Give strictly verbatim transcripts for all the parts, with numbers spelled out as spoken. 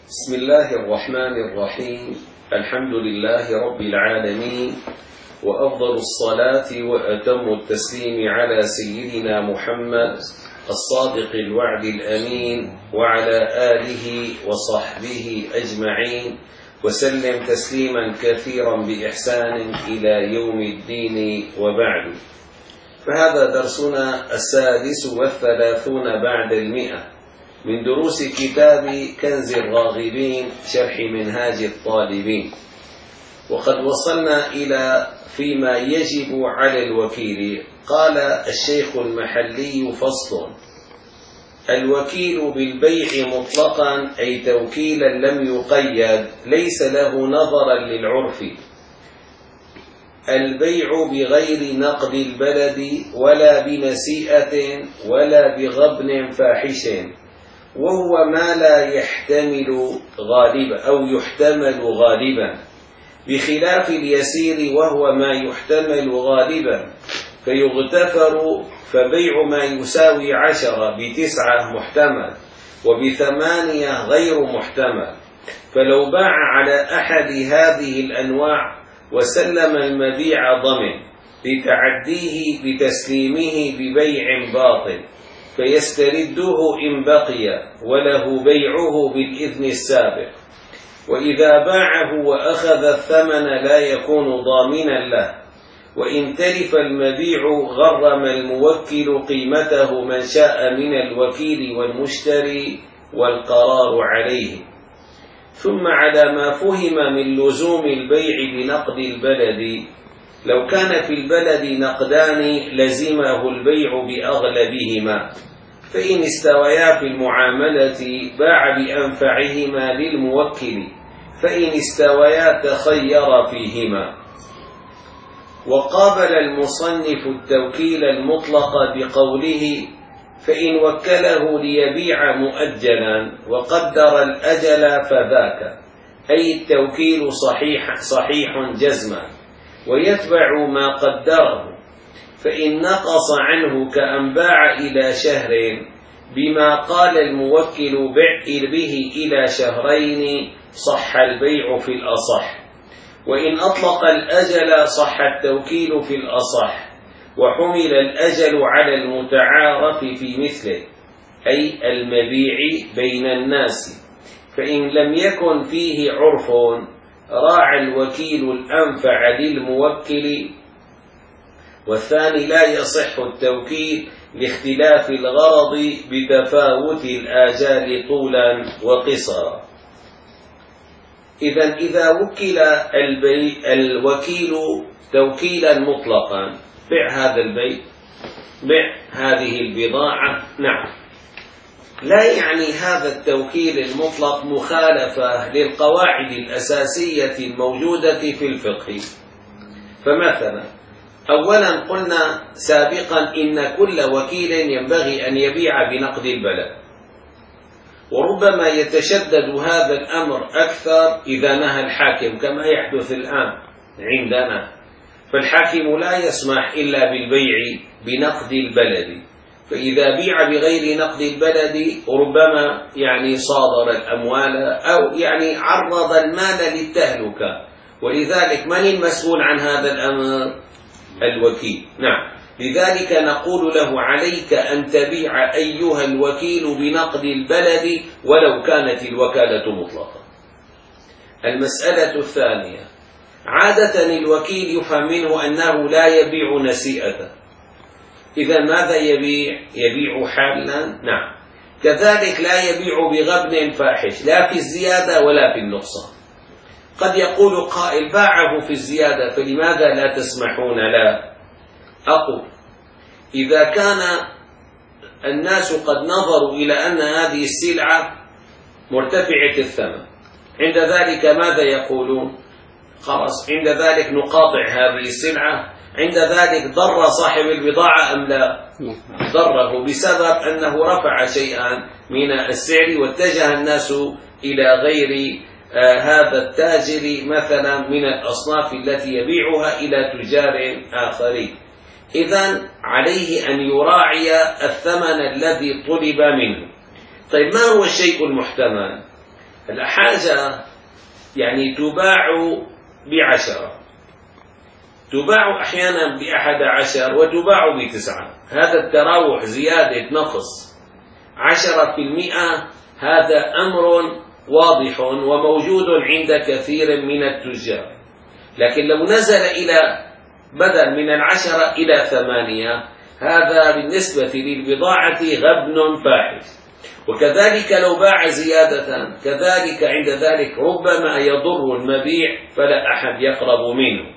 بسم الله الرحمن الرحيم. الحمد لله رب العالمين، وأفضل الصلاة وأتم التسليم على سيدنا محمد الصادق الوعد الأمين وعلى آله وصحبه أجمعين، وسلم تسليما كثيرا بإحسان إلى يوم الدين، وبعد. فهذا درسنا السادس والثلاثون بعد المئة من دروس كتاب كنز الراغبين شرح منهاج الطالبين، وقد وصلنا إلى فيما يجب على الوكيل. قال الشيخ المحلي: فصل: الوكيل بالبيع مطلقا أي توكيلا لم يقيد ليس له نظرا للعرف، البيع بغير نقد البلد ولا بنسيئة ولا بغبن فاحش، وهو ما لا يحتمل غالبا أو يحتمل غالبا، بخلاف اليسير وهو ما يحتمل غالبا فيغتفر، فبيع ما يساوي عشرة بتسعة محتمل وبثمانية غير محتمل. فلو باع على أحد هذه الأنواع وسلم المبيع ضمن لتعديه بتسليمه ببيع باطل فيسترده إن بقي، وله بيعه بالإذن السابق. وإذا باعه وأخذ الثمن لا يكون ضامنا له، وإن تلف المبيع غرم الموكل قيمته من شاء من الوكيل والمشتري، والقرار عليه. ثم على ما فهم من لزوم البيع بنقد البلد، لو كان في البلد نقدان لزمه البيع بأغلبهما، فإن استويا في المعاملة باع بأنفعهما للموكل، فإن استويا تخير فيهما. وقابل المصنف التوكيل المطلق بقوله: فإن وكله ليبيع مؤجلا وقدر الأجل فذاك، أي التوكيل صحيح صحيح جزما، ويتبع ما قدره. فإن نقص عنه كأن باع إلى شهر بما قال الموكل بع به إلى شهرين صح البيع في الأصح، وإن أطلق الأجل صح التوكيل في الأصح، وحمل الأجل على المتعارف في مثله أي المبيع بين الناس. فإن لم يكن فيه عرف راعى الوكيل الأنفع للموكل، والثاني لا يصح التوكيل لاختلاف الغرض بتفاوت الآجال طولا وقصرا. إذن إذا وكل الوكيل توكيلا مطلقا: بع هذا البيت، بع هذه البضاعة، نعم، لا يعني هذا التوكيل المطلق مخالفة للقواعد الأساسية الموجودة في الفقه. فمثلا أولا قلنا سابقا إن كل وكيل ينبغي أن يبيع بنقد البلد، وربما يتشدد هذا الأمر أكثر إذا نهى الحاكم كما يحدث الآن عندنا، فالحاكم لا يسمح إلا بالبيع بنقد البلد، فإذا بيع بغير نقد البلد ربما يعني صادر الأموال أو يعني عرض المال للتهلكة، ولذلك من المسؤول عن هذا الأمر؟ الوكيل. نعم، لذلك نقول له: عليك أن تبيع أيها الوكيل بنقد البلد ولو كانت الوكالة مطلقة. المسألة الثانية: عادة الوكيل يفهم منه أنه لا يبيع نسيئة، إذا ماذا يبيع؟ يبيع حالا. نعم، كذلك لا يبيع بغبن فاحش، لا في الزيادة ولا في النقصان. قد يقول قائل: باعه في الزيادة فلماذا لا تسمحون له؟ أقول: إذا كان الناس قد نظروا إلى أن هذه السلعة مرتفعة الثمن، عند ذلك ماذا يقولون؟ خلاص، عند ذلك نقاطع هذه السلعة. عند ذلك ضر صاحب البضاعة أم لا؟ ضره بسبب أنه رفع شيئا من السعر، واتجه الناس إلى غير آه هذا التاجر مثلا من الأصناف التي يبيعها إلى تجار آخرين. إذن عليه أن يراعي الثمن الذي طلب منه. طيب، ما هو الشيء المحتمل؟ الحاجة يعني تباع بعشرة، تباع أحيانا بأحد عشر وتباع بتسعة، هذا التراوح زيادة نقص عشرة في المئة هذا أمر واضح وموجود عند كثير من التجار. لكن لو نزل إلى بدل من العشرة إلى ثمانية هذا بالنسبة للبضاعة غبن فاحش. وكذلك لو باع زيادة كذلك عند ذلك ربما يضر المبيع فلا أحد يقرب منه.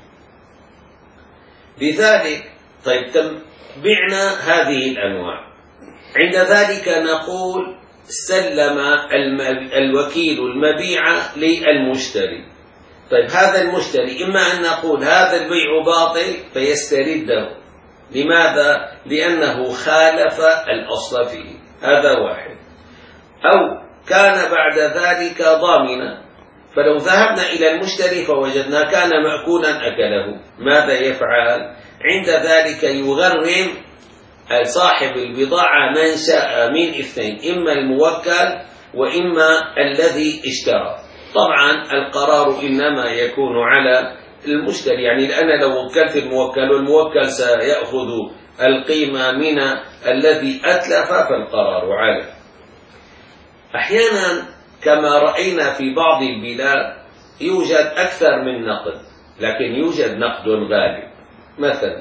لذلك طيب بعنا هذه الأنواع، عند ذلك نقول سلم الوكيل المبيع للمشتري. طيب هذا المشتري إما أن نقول هذا البيع باطل فيسترده، لماذا؟ لأنه خالف الأصل فيه، هذا واحد. أو كان بعد ذلك ضامنا، فلو ذهبنا إلى المشتري فوجدنا كان مأكولا أكله، ماذا يفعل؟ عند ذلك يغرم صاحب البضاعة من شاء من اثنين، إما الموكل وإما الذي اشترى. طبعا القرار إنما يكون على المشتري، يعني لأن لو وكلت الموكل والموكل سيأخذ القيمة من الذي أتلف فالقرار عليه. أحيانا كما رأينا في بعض البلاد يوجد أكثر من نقد، لكن يوجد نقد غالب. مثلا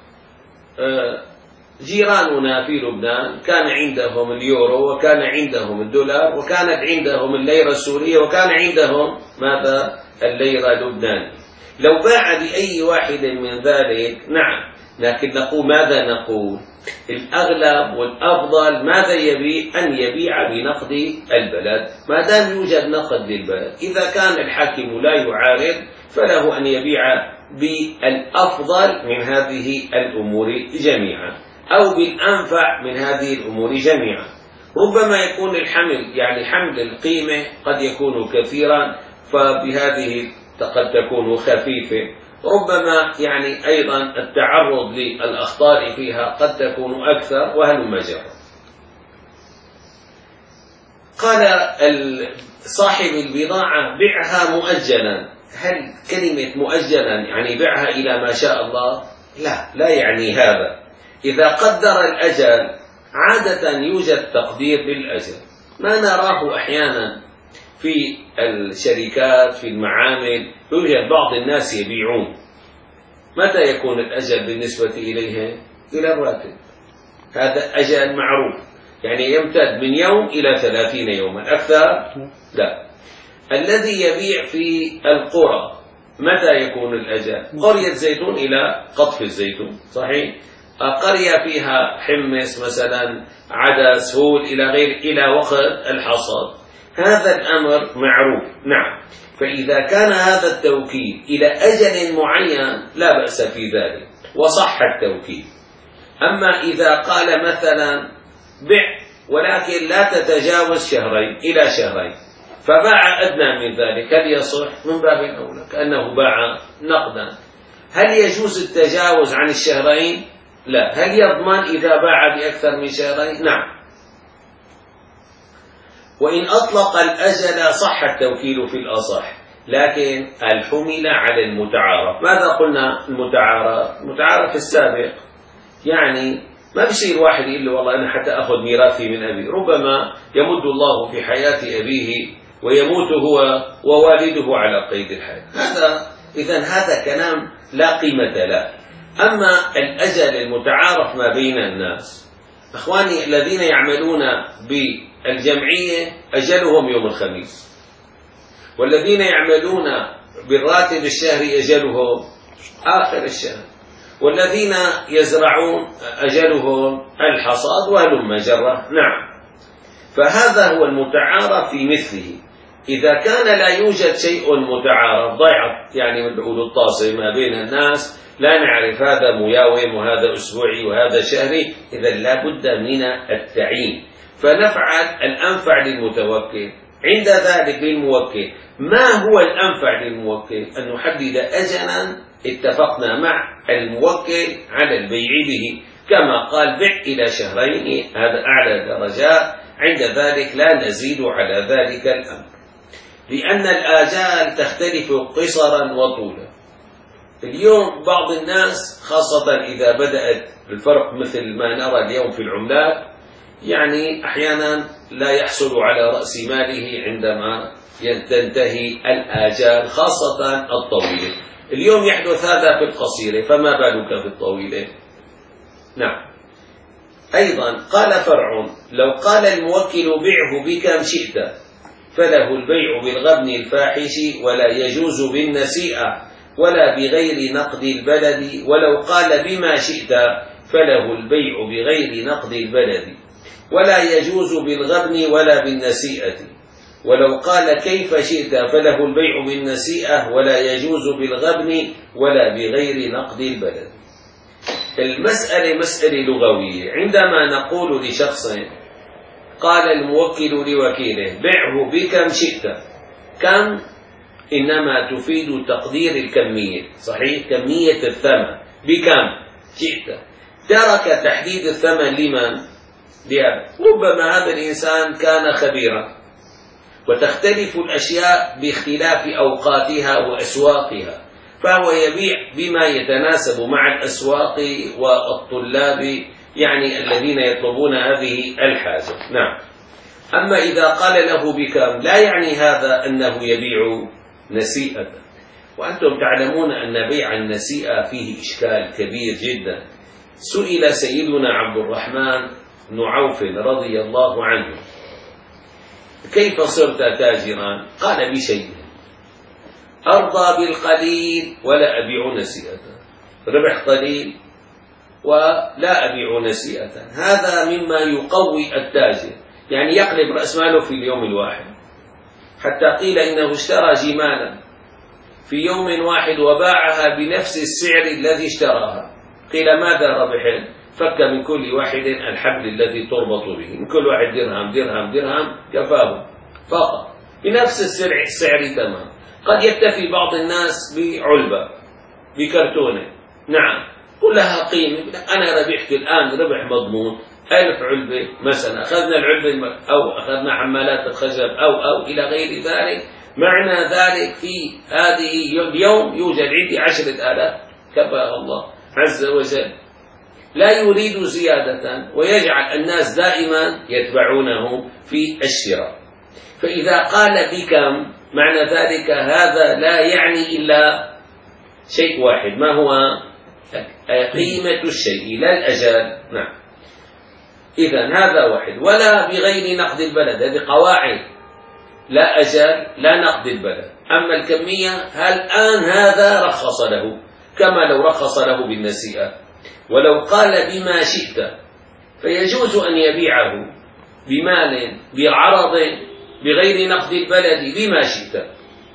جيراننا في لبنان كان عندهم اليورو وكان عندهم الدولار وكانت عندهم الليرة السورية وكان عندهم ماذا؟ الليرة اللبنانية. لو باع بأي واحد من ذلك نعم، لكن نقول ماذا نقول؟ الأغلب والأفضل ماذا يبيع؟ أن يبيع بنقد البلد ما دام يوجد نقد للبلد. إذا كان الحاكم لا يعارض فله أن يبيع بالأفضل من هذه الأمور جميعا أو بالأنفع من هذه الأمور جميعا. ربما يكون الحمل يعني حمل القيمة قد يكون كثيرا فبهذه قد تكون خفيفة، ربما يعني أيضا التعرض للأخطار فيها قد تكون أكثر وهلم جرا. قال صاحب البضاعة بيعها مؤجلا. هل كلمة مؤجلا يعني بيعها إلى ما شاء الله؟ لا، لا يعني هذا. إذا قدر الأجل عادة يوجد تقدير للأجل، ما نراه أحيانا في الشركات في المعامل يوجد بعض الناس يبيعون. متى يكون الأجل بالنسبة إليه؟ إلى الراتب، هذا أجل معروف، يعني يمتد من يوم إلى ثلاثين يوما، أكثر لا. الذي يبيع في القرى متى يكون الأجل؟ قرية زيتون إلى قطف الزيتون، صحيح؟ قرية فيها حمص مثلا عدس هول إلى غير إلى وقت الحصاد، هذا الأمر معروف. نعم، فإذا كان هذا التوكيل إلى أجل معين لا بأس في ذلك وصح التوكيل. أما إذا قال مثلا بع ولكن لا تتجاوز شهرين إلى شهرين فباع أدنى من ذلك، هل يصح؟ من باب أولى كأنه باع نقدا. هل يجوز التجاوز عن الشهرين؟ لا. هل يضمن إذا باع بأكثر من شهرين؟ نعم. وإن أطلق الأجل صح التوكيل في الأصح، لكن الحمل على المتعارف. ماذا قلنا المتعارف؟ المتعارف السابق، يعني ما بصير واحد يقول له والله أنا حتى أخذ ميراثي من أبي، ربما يمد الله في حياة أبيه ويموت هو ووالده على قيد الحياة، هذا إذن هذا كلام لا قيمة له. أما الأجل المتعارف ما بين الناس، أخواني الذين يعملون بالجمعية أجلهم يوم الخميس، والذين يعملون بالراتب الشهري أجلهم آخر الشهر، والذين يزرعون أجلهم الحصاد وهلم جرة. نعم، فهذا هو المتعارف في مثله. إذا كان لا يوجد شيء متعارف ضيعت يعني من بعود الطاسة ما بين الناس، لا نعرف هذا مياوم وهذا أسبوعي وهذا شهري، إذا لا بد من التعيين، فنفعل الأنفع للمتوكل. عند ذلك للموكل ما هو الأنفع للموكل؟ أن نحدد أجلا اتفقنا مع الموكل على البيع به، كما قال بع إلى شهرين، هذا أعلى درجات عند ذلك لا نزيد على ذلك الأمر، لأن الآجال تختلف قصرا وطولا. اليوم بعض الناس خاصة إذا بدأت الفرق مثل ما نرى اليوم في العملات، يعني أحيانا لا يحصل على رأس ماله عندما تنتهي الآجال خاصة الطويلة. اليوم يحدث هذا في القصيرة، فما بالك في الطويلة؟ نعم. أيضا قال فرع: لو قال الموكل بعه بكم شئت فله البيع بالغبن الفاحش ولا يجوز بالنسيئة ولا بغير نقد البلد، ولو قال بما شئت فله البيع بغير نقد البلد ولا يجوز بالغبن ولا بالنسيئة، ولو قال كيف شئت فله البيع بالنسيئة ولا يجوز بالغبن ولا بغير نقد البلد. المسألة مسألة لغوية. عندما نقول لشخص قال الموكل لوكيله بعه بكم شئت، كم إنما تفيد تقدير الكمية، صحيح؟ كمية الثمن بكم شئت. ترك تحديد الثمن لمن؟ لأب. ربما هذا الإنسان كان خبيرا، وتختلف الأشياء باختلاف أوقاتها وأسواقها، فهو يبيع بما يتناسب مع الأسواق والطلاب، يعني الذين يطلبون هذه الحاجة. نعم. أما إذا قال له بكم لا يعني هذا أنه يبيع نسيئة، وأنتم تعلمون أن بيع النسيئة فيه إشكال كبير جدا. سئل سيدنا عبد الرحمن بن عوف رضي الله عنه: كيف صرت تاجرا؟ قال: بشيء، أرضى بالقليل ولا أبيع نسيئة، ربح قليل ولا أبيع نسيئة. هذا مما يقوي التاجر، يعني يقلب رأس ماله في اليوم الواحد. حتى قيل إنه اشترى جمالا في يوم واحد وباعها بنفس السعر الذي اشتراها. قيل ماذا ربح؟ فك من كل واحد الحبل الذي تربط به، من كل واحد درهم درهم درهم كفاه فقط بنفس السعر السعر تمام. قد يكتفي بعض الناس بعلبة بكرتونة، نعم، كلها قيمة. أنا ربحت الآن ربح مضمون ألف علبة مثلا، أخذنا العلبة أو أخذنا حمالات الخشب أو أو إلى غير ذلك. معنى ذلك في هذه اليوم يوجد عندي عشرة آلاف، كفى الله عز وجل. لا يريد زيادة، ويجعل الناس دائما يتبعونه في الشراء. فإذا قال بكم معنى ذلك هذا لا يعني إلا شيء واحد، ما هو؟ قيمة الشيء لا الأجال. نعم. إذن هذا واحد. ولا بغير نقد البلد، هذه قواعد، لا أجال لا نقد البلد. أما الكمية هل الآن هذا رخص له كما لو رخص له بالنسيئة. ولو قال بما شئت فيجوز أن يبيعه بمال بعرض بغير نقد البلد بما شئت،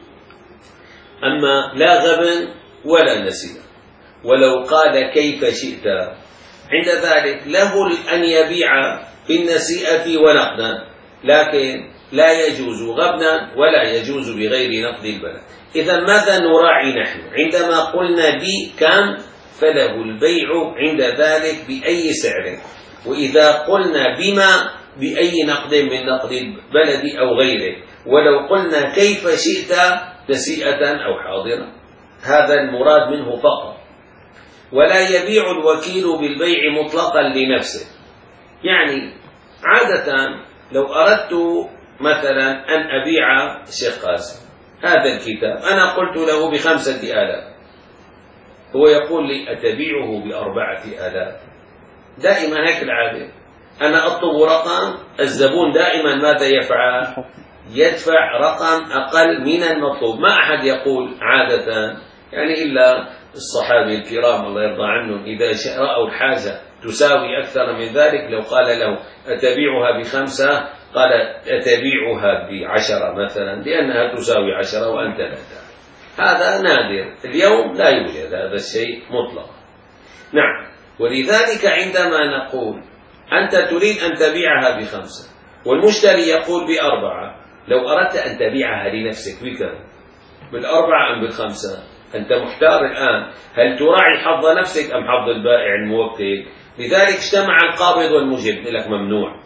أما لا غبن ولا نسيئة. ولو قال كيف شئت عند ذلك له أن يبيع بالنسيئة ونقدا، لكن لا يجوز غبنا ولا يجوز بغير نقد البلد. إذا ماذا نراعي نحن عندما قلنا بكم؟ فله البيع عند ذلك بأي سعر، وإذا قلنا بما بأي نقد من نقد البلد أو غيره، ولو قلنا كيف شئت نسيئة أو حاضرة، هذا المراد منه فقط. ولا يبيع الوكيل بالبيع مطلقا لنفسه، يعني عادة لو أردت مثلا أن أبيع الشيخ قاسم هذا الكتاب، أنا قلت له بخمسة آلاف، هو يقول لي أتبيعه بأربعة آلاف. دائما هيك العادة، أنا أطلب رقم، الزبون دائما ماذا يفعل؟ يدفع رقم أقل من المطلوب. ما أحد يقول عادة، يعني إلا الصحابة الكرام الله يرضى عنهم إذا رأوا الحاجة تساوي أكثر من ذلك، لو قال له أتبيعها بخمسة قال أتبيعها بعشرة مثلا، لأنها تساوي عشرة وأنت لا تعرف. هذا نادر، اليوم لا يوجد هذا الشيء مطلق. نعم. ولذلك عندما نقول أنت تريد أن تبيعها بخمسة والمشتري يقول بأربعة، لو أردت أن تبيعها لنفسك بكم؟ بالأربعة أم بالخمسة؟ أنت محتار الآن، هل تراعي حظ نفسك أم حظ البائع الموكل؟ لذلك اجتمع القابض والمجب، لك ممنوع.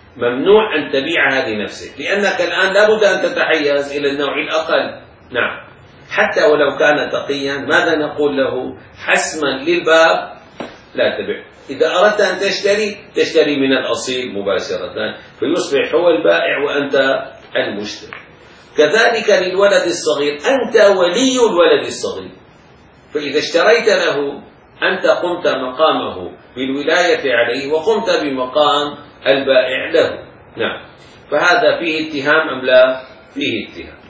ممنوع أن تبيعها لنفسك، لأنك الآن لابد أن تتحيز إلى النوع الأقل. نعم، حتى ولو كان تقيا ماذا نقول له؟ حسما للباب لا تبيع. إذا أردت أن تشتري تشتري من الأصيل مباشرة، فيصبح هو البائع وأنت المشتري. كذلك للولد الصغير، أنت ولي الولد الصغير، فإذا اشتريت له أنت قمت مقامه بالولاية عليه وقمت بمقام البائع له. نعم، فهذا فيه اتهام أم لا؟ فيه اتهام.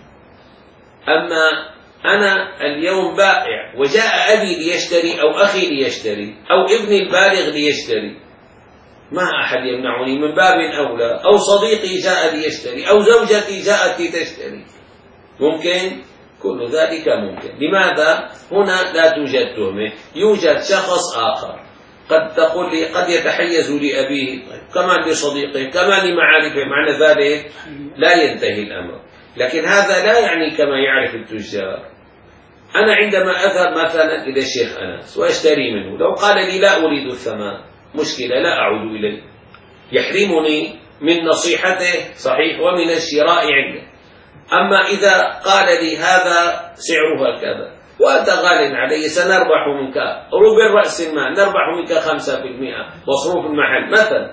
أما أنا اليوم بائع وجاء أبي ليشتري أو أخي ليشتري أو ابني البالغ ليشتري، ما أحد يمنعني من باب أولى، أو صديقي جاء ليشتري أو زوجتي جاءت لتشتري، ممكن كل ذلك ممكن. لماذا؟ هنا لا توجد تهمة، يوجد شخص آخر قد تقول لي قد يتحيز لأبيه كمان لصديقه كمان لمعارفه، معنى ذلك لا ينتهي الأمر. لكن هذا لا يعني كما يعرف التجار. أنا عندما أذهب مثلا إلى الشيخ أنس وأشتري منه، لو قال لي لا أريد الثمن مشكلة، لا أعود إليه، يحرمني من نصيحته صحيح ومن الشراء عنده. أما إذا قال لي هذا سعرها كذا وأنت غال علي، سنربح منك ربع رأس المال، نربح منك خمسة بالمئة مصروف المحل مثلا،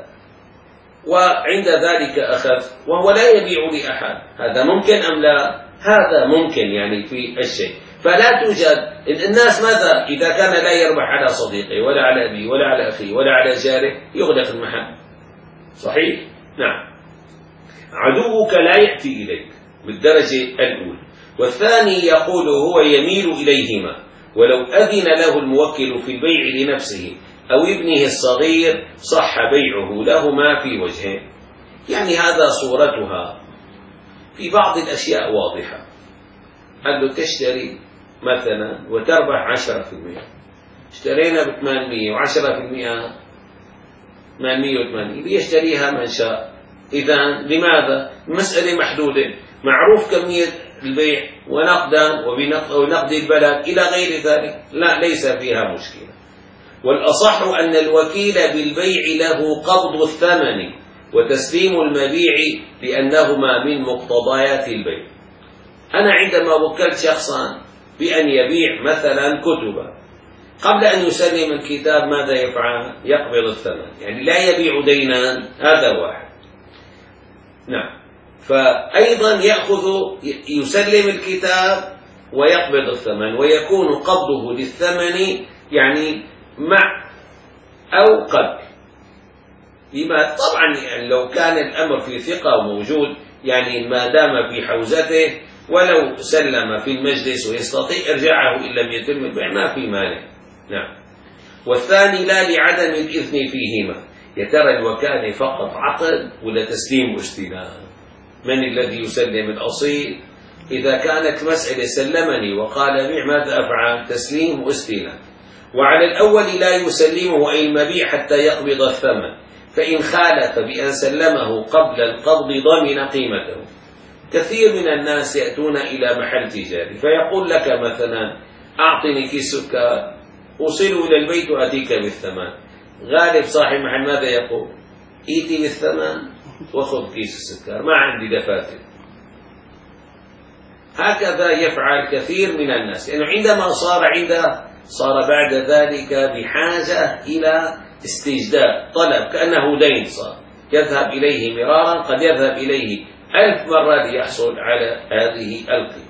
وعند ذلك أخذ وهو لا يبيع لأحد، هذا ممكن أم لا؟ هذا ممكن يعني في الشيء. فلا توجد الناس ماذا إذا كان لا يربح على صديقه ولا على أبيه ولا على أخيه ولا على جاره يغلق المحل، صحيح؟ نعم. عدوك لا يأتي إليك بالدرجة الأولى. والثاني يقول هو يميل إليهما ولو أذن له الموكل في البيع لنفسه أو ابنه الصغير صح بيعه لهما في وجهين. يعني هذا صورتها. في بعض الأشياء واضحة، قال له تشتري مثلا وتربح عشرة في المئة، اشترينا بثمانمية وعشرة في المئة ثمانمية وثمانين، ليشتريها من شاء. إذا لماذا؟ مسألة محدودة، معروف كمية البيع ونقدا ونقد البلد إلى غير ذلك، لا ليس فيها مشكلة. والأصح أن الوكيل بالبيع له قبض الثمن وتسليم المبيع لأنهما من مقتضيات البيع. أنا عندما وكلت شخصا بأن يبيع مثلا كتبا، قبل أن يسلم الكتاب ماذا يفعل؟ يقبض الثمن، يعني لا يبيع دينا، هذا واحد. نعم. فأيضا يأخذ يسلم الكتاب ويقبض الثمن، ويكون قبضه للثمن يعني مع أو قبل. لما طبعا يعني لو كان الأمر في ثقة وموجود، يعني ما دام في حوزته ولو سلم في المجلس ويستطيع إرجاعه إن لم يتم البيع ما في مانع. نعم. والثاني لا لعدم الإذن فيهما، يا ترى الوكالة فقط عقد ولا تسليم واستلام؟ من الذي يسلم الأصيل؟ إذا كانت مسألة سلمني وقال بيع ماذا أفعل؟ تسليم واستلام. وعلى الأول لا يسلمه أي المبيع حتى يقبض الثمن، فإن خالف بأن سلمه قبل القبض ضمن قيمته. كثير من الناس يأتون إلى محل تجاري فيقول لك مثلا أعطني كيس سكر أوصله إلى البيت وأتيك بالثمن. غالب صاحب محل ماذا يقول؟ إيتي بالثمن وخذ كيس السكر، ما عندي دفاتر. هكذا يفعل كثير من الناس، لأنه يعني عندما صار عنده صار بعد ذلك بحاجة إلى استجداد طلب، كأنه دين صار يذهب إليه مرارا، قد يذهب إليه ألف مرة ليحصل على هذه القيمة.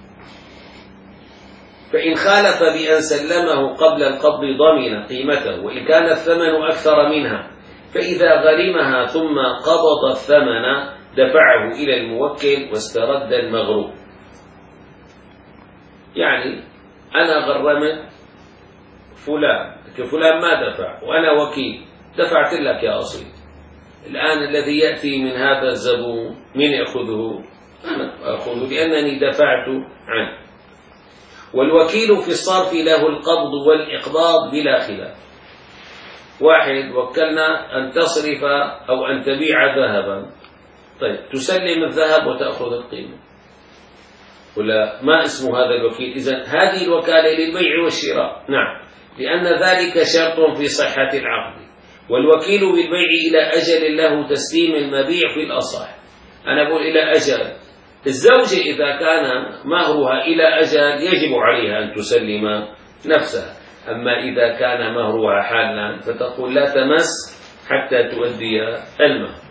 فإن خالف بأن سلمه قبل القبض ضمن قيمته وإن كان الثمن أكثر منها، فإذا غرمها ثم قبض الثمن دفعه إلى الموكل واسترد المغروم. يعني أنا غرمت فلان، فلان ما دفع وأنا وكيل، دفعت لك يا أصيل. الآن الذي يأتي من هذا الزبون من يأخذه؟ أنا أخذه لأنني دفعت عنه. والوكيل في الصرف له القبض والإقباض بلا خلاف. واحد وكلنا أن تصرف أو أن تبيع ذهبا، طيب تسلم الذهب وتأخذ القيمة، ولا ما اسم هذا الوكيل؟ إذن هذه الوكالة للبيع والشراء. نعم، لأن ذلك شرط في صحة العقد. والوكيل بالبيع إلى أجل له تسليم المبيع في الأصح. أنا أقول إلى أجل. الزوجة إذا كان مهرها إلى أجل يجب عليها أن تسلم نفسها، أما إذا كان مهرها حالا فتقول لا تمس حتى تؤدي المهر.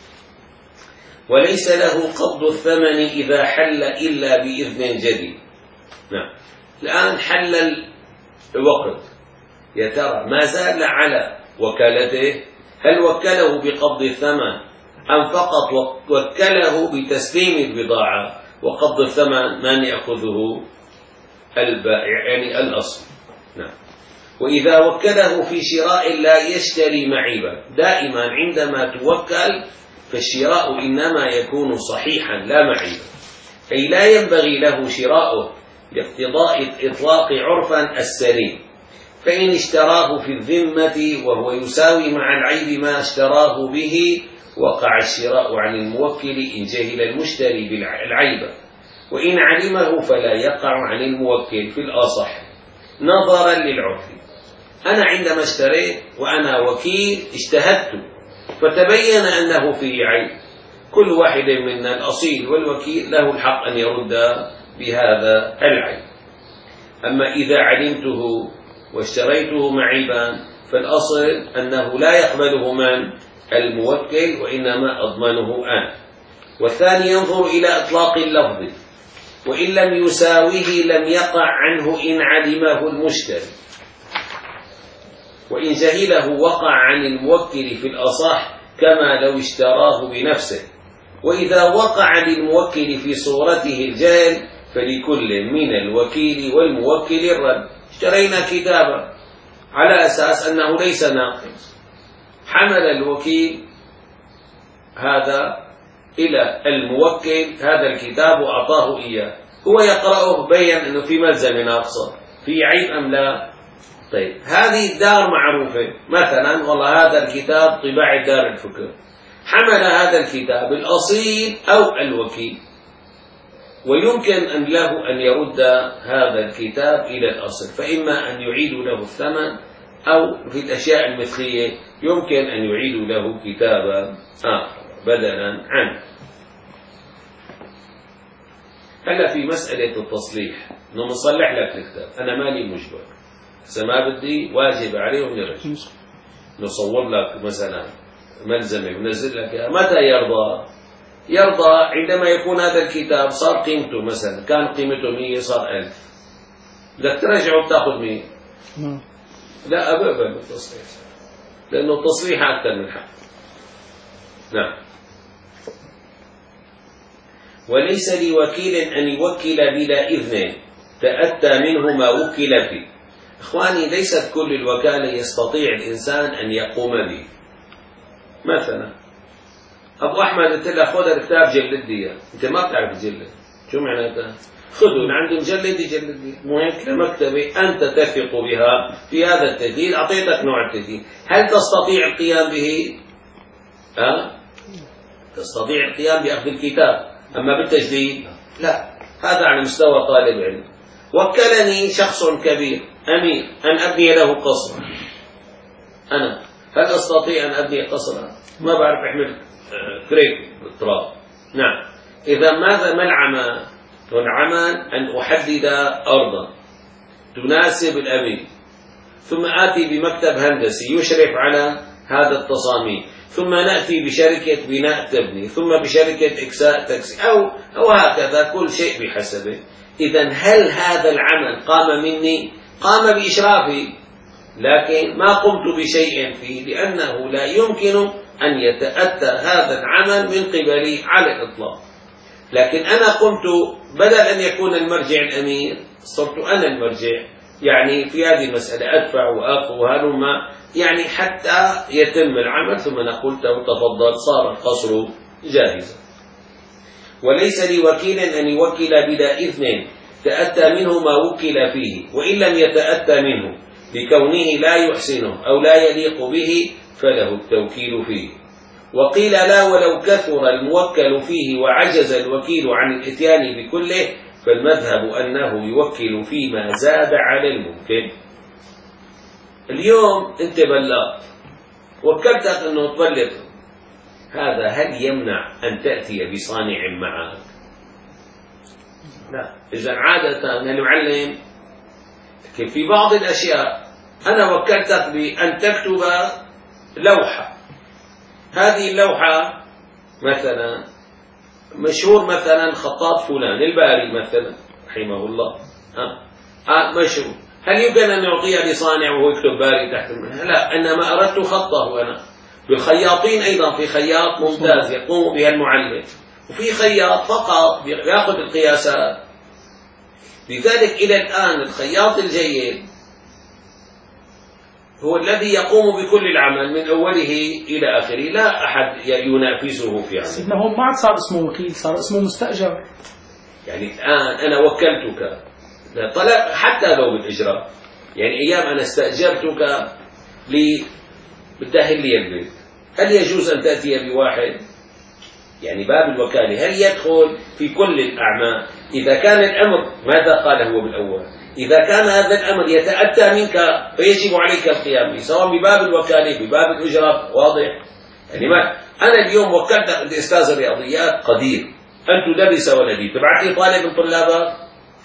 وليس له قبض الثمن إذا حل إلا بإذن جديد. نعم. الآن حل الوقت، يا ترى ما زال على وكالته؟ هل وكله بقبض الثمن أم فقط وكله بتسليم البضاعة وقبض الثمن من يأخذه البائع يعني الأصل؟ نعم. وإذا وكله في شراء لا يشتري معيبا، دائما عندما توكل فالشراء إنما يكون صحيحا لا معيبا، أي لا ينبغي له شراؤه لاقتضاء إطلاق عرفا السليم، فإن اشتراه في الذمة وهو يساوي مع العيب ما اشتراه به وقع الشراء عن الموكل إن جهل المشتري بالعيب، وإن علمه فلا يقع عن الموكل في الأصح نظرا للعرف. أنا عندما اشتريت وأنا وكيل اجتهدت فتبين أنه فيه عيب، كل واحد منا الأصيل والوكيل له الحق أن يرد بهذا العيب. أما إذا علمته واشتريته معيبا فالأصل أنه لا يقبله من الموكل وإنما أضمنه أنا. والثاني ينظر إلى إطلاق اللفظ، وإن لم يساويه لم يقع عنه إن علمه المشتري، وإن جهله وقع عن الموكل في الأصح كما لو اشتراه بنفسه. وإذا وقع للموكل في صورته الجهل فلكل من الوكيل والموكل الرد. اشترينا كتابا على أساس أنه ليس ناقص، حمل الوكيل هذا إلى الموكل هذا الكتاب وأعطاه إياه، هو يقرأه بين أنه في ملزم ناقصة، في عيب أم لا؟ طيب هذه الدار معروفة، مثلا والله هذا الكتاب طباعة دار الفكر، حمل هذا الكتاب الأصيل أو الوكيل، ويمكن أن له أن يرد هذا الكتاب إلى الأصل، فإما أن يعيد له الثمن أو في الأشياء المثلية يمكن أن يعيد له كتابا آخر بدلا عنه. هلا في مسألة التصليح، إنه نصلح لك الكتاب، أنا مالي مجبر، إذا ما بدي واجب عليه ونرجع نصور لك مثلا ملزمة ونزل لك إياها، متى يرضى؟ يرضى عندما يكون هذا الكتاب صار قيمته مثلا كان قيمته مية صار ألف، بدك ترجعه بتاخذ مية؟ لا أبدا بالتصليح، لأنه التصليح أكثر من حق. نعم. وليس لوكيل أن يوكل بلا إذن تأتى منه ما وكل فيه. إخواني ليست كل الوكالة يستطيع الإنسان أن يقوم به. مثلا أبو أحمد قلت له خذ الكتاب جلد لي، أنت ما بتعرف تجلد، شو معناتها؟ خذه من عند مجلد يجلد لي، مو هيك مكتبة أنت تثق بها في هذا التجديد، أعطيتك نوع التجديد، هل تستطيع القيام به؟ أه؟ تستطيع القيام بأخذ الكتاب، أما بالتجديد لا. هذا على مستوى طالب علم. وكلني شخص كبير أمير أن أبني له قصرا، أنا هل أستطيع أن أبني قصرا؟ ما بعرف أحمل كريك بالتراب. نعم. إذا ماذا ما العمل؟ والعمل أن أحدد أرضا تناسب الأمير، ثم آتي بمكتب هندسي يشرف على هذا التصاميم، ثم نأتي بشركة بناء تبني، ثم بشركة إكساء تكسي، أو أو هكذا كل شيء بحسبه. إذا هل هذا العمل قام مني؟ قام بإشرافي، لكن ما قمت بشيء فيه، لأنه لا يمكن أن يتأتى هذا العمل من قبلي على الإطلاق. لكن أنا قمت بدل أن يكون المرجع الأمير صرت أنا المرجع، يعني في هذه المسألة أدفع وأقوى وهلما، يعني حتى يتم العمل ثم نقول تفضل صار القصر جاهزا. وليس لوكيل أن يوكل بلا إذن تأتى منه ما وكل فيه، وإن لم يتأتى منه لكونه لا يحسنه أو لا يليق به فله التوكيل فيه. وقيل لا ولو كثر الموكل فيه وعجز الوكيل عن الإتيان بكله، فالمذهب أنه يوكل فيما زاد على الممكن. اليوم أنت بلاط وكلتك أنه تطلق، هذا هل يمنع أن تأتي بصانع معك؟ لا. إذا عادة المعلم في بعض الأشياء أنا وكلتك بأن تكتب لوحة، هذه اللوحة مثلا مشهور مثلا خطاط فلان الباري مثلا رحمه الله، ها آه مشهور، هل يمكن أن يعطيها لصانع وهو يكتب باري تحت المنهج؟ لا، إنما أردت خطه أنا. بالخياطين أيضا في خياط ممتاز يقوم بها المعلم، وفي خياط فقط يأخذ القياسات. لذلك إلى الآن الخياط الجيد هو الذي يقوم بكل العمل من أوله إلى آخره، لا أحد ينافسه في عمله. سيدنا هون ما عاد صار اسمه وكيل، صار اسمه مستأجر. يعني الآن أنا وكلتك طلب حتى لو بالإجراء، يعني أيام أنا استأجرتك لبتدهن لي البيت، هل يجوز أن تأتي بواحد؟ يعني باب الوكالة هل يدخل في كل الأعمال؟ إذا كان الأمر ماذا قال هو بالأول؟ إذا كان هذا الأمر يتأتى منك فيجب عليك القيام به، سواء بباب الوكالة بباب الإجراء. واضح؟ يعني ما أنا اليوم وكلتك أنت أستاذ الرياضيات قدير أن تدرس ولدي، تبعت لي طالب من طلابك؟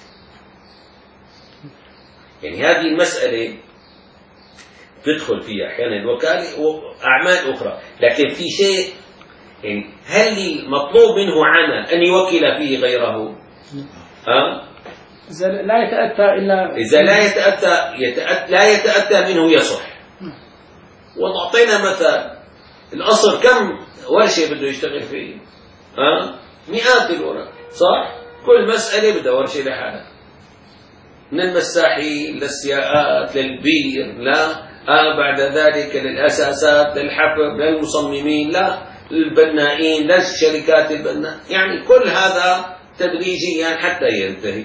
يعني هذه المسألة تدخل فيها أحيانا الوكالة وأعمال أخرى. لكن في شيء، يعني هل مطلوب منه عمل أن يوكل فيه غيره؟ ها؟ إذا لا يتأتى إلا إذا لا يتأتى, يتأتى لا يتأتى منه يصح. وأعطينا مثال، الأصل كم ورشة بده يشتغل فيه؟ ها؟ مئات الورق، صح؟ كل مسألة بدها ورشة لحالها، من المساحين للسياقات للبير، لا آه بعد ذلك للأساسات للحفر للمصممين، لا للبنائين للشركات البناء، يعني كل هذا تدريجيا حتى ينتهي.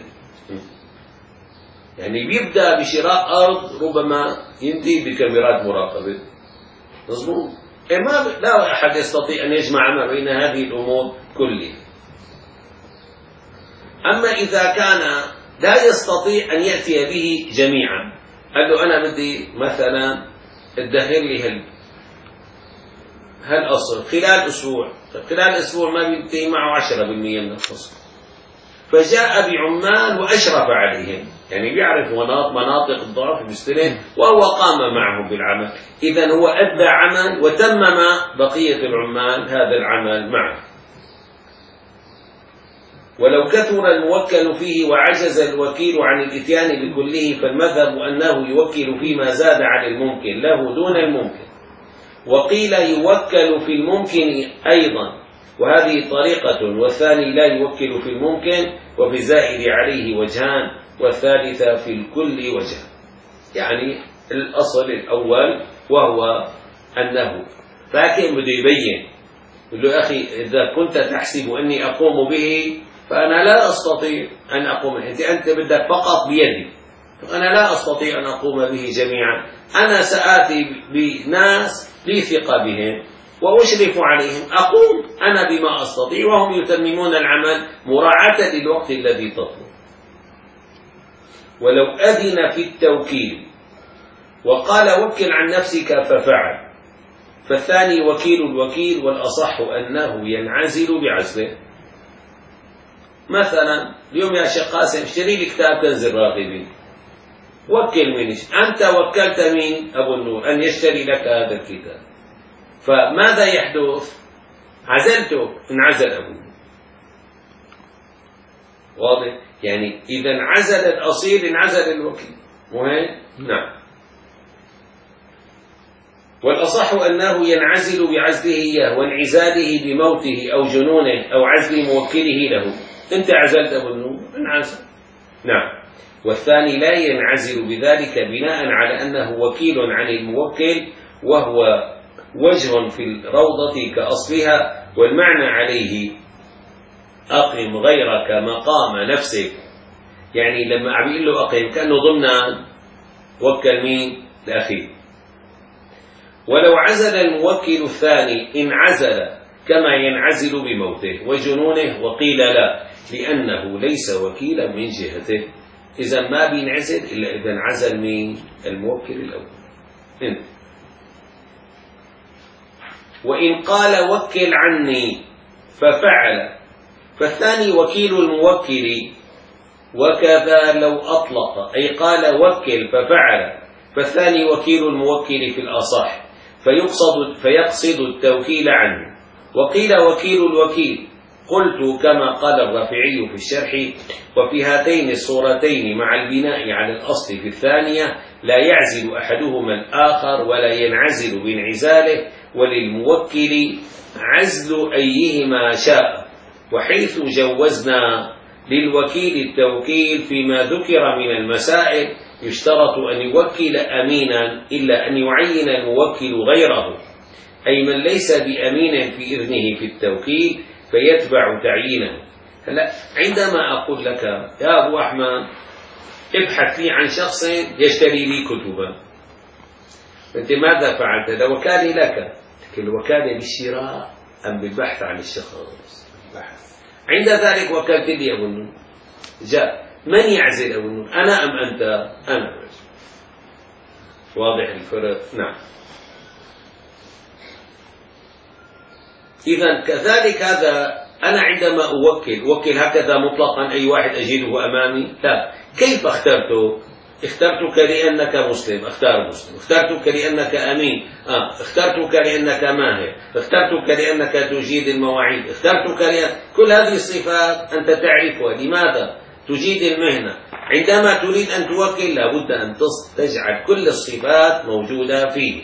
يعني بيبدأ بشراء أرض ربما ينتهي بكاميرات مراقبة، مظبوط؟ ما لا أحد يستطيع أن يجمع ما بين هذه الأمور كلها. أما إذا كان لا يستطيع أن يأتي به جميعا، قال له أنا بدي مثلا تدهن لي هل هالأصل خلال أسبوع، خلال أسبوع ما بينتهي معه عشرة بالمئة من الفصل، فجاء بعمال وأشرف عليهم، يعني بيعرف مناطق الضعف بيستلم وهو قام معهم بالعمل. إذن هو أدى عمل وتمم بقية العمال هذا العمل معه. ولو كثر الموكل فيه وعجز الوكيل عن الإتيان بكله فالمذهب أنه يوكل فيما زاد عن الممكن له دون الممكن، وقيل يوكل في الممكن أيضا، وهذه طريقة، والثاني لا يوكل في الممكن وفي الزائد عليه وجهان، والثالثة في الكل وجه. يعني الأصل الأول وهو أنه، لكن بده يبين، يقول له أخي إذا كنت تحسب أني أقوم به فأنا لا أستطيع أن أقوم، أنت أنت بدك فقط بيدي، فأنا لا أستطيع أن أقوم به جميعا، أنا سآتي بناس لي ثقة بهم وأشرف عليهم، أقوم أنا بما أستطيع وهم يتممون العمل مراعاة للوقت الذي تطلب. ولو أذن في التوكيل وقال وكل عن نفسك ففعل، فالثاني وكيل الوكيل، والأصح أنه ينعزل بعزله. مثلا اليوم يا شيخ قاسم اشتري لي كتاب كنز الراغبين، وكل مني، أنت وكلت مين؟ أبو النور أن يشتري لك هذا الكتاب، فماذا يحدث؟ عزلته، انعزل أبوه. واضح؟ يعني إذا انعزل الأصيل انعزل الوكيل، مهم؟ نعم. والأصح أنه ينعزل بعزله إياه وانعزاله بموته أو جنونه أو عزل موكله له. أنت عزلت أبو النور، انعزل. نعم. والثاني لا ينعزل بذلك بناء على أنه وكيل عن الموكل، وهو وجه في الروضة كأصلها، والمعنى عليه أقم غيرك مقام نفسك. يعني لما أعمل له أقم كأنه ضمن وكل مين؟ الأخير. ولو عزل الموكل الثاني انعزل كما ينعزل بموته وجنونه، وقيل لا، لأنه ليس وكيلا من جهته. إذا ما بينعزل إلا إذا انعزل من الموكل الأول. انت وإن قال وكل عني ففعل فالثاني وكيل الموكل، وكذا لو أطلق أي قال وكل ففعل فالثاني وكيل الموكل في الأصح فيقصد, فيقصد التوكيل عنه. وقيل وكيل الوكيل، قلت كما قال الرافعي في الشرح: وفي هاتين الصورتين مع البناء على الأصل في الثانية لا يعزل أحدهما الآخر ولا ينعزل بانعزاله، وللموكل عزل أيهما شاء. وحيث جوزنا للوكيل التوكيل فيما ذكر من المسائل يشترط أن يوكل أمينا إلا أن يعين الموكل غيره، أي من ليس بأمين في إذنه في التوكيل فيتبع تعيينه. هلا عندما أقول لك يا أبو أحمد ابحث لي عن شخص يشتري لي كتبا، أنت ماذا فعلت؟ هذا وكالة لك، لكن الوكالة بالشراء أم بالبحث عن الشخص؟ بحث. عند ذلك وكلت لي أبو النون، جاء من يعزل أبو النون، أنا أم أنت؟ أنا. واضح الفرق؟ نعم. إذا كذلك هذا أنا عندما أوكل أوكل هكذا مطلقا أي واحد أجده أمامي؟ لا. كيف اخترته؟ اخترتك لأنك مسلم، اختار مسلم. اخترتك لأنك أمين، آه. اخترتك لأنك ماهر، اخترتك لأنك تجيد المواعيد، اخترتك لأن كل هذه الصفات أنت تعرفها. لماذا؟ تجيد المهنة. عندما تريد أن توكل لابد أن تجعل كل الصفات موجودة فيه.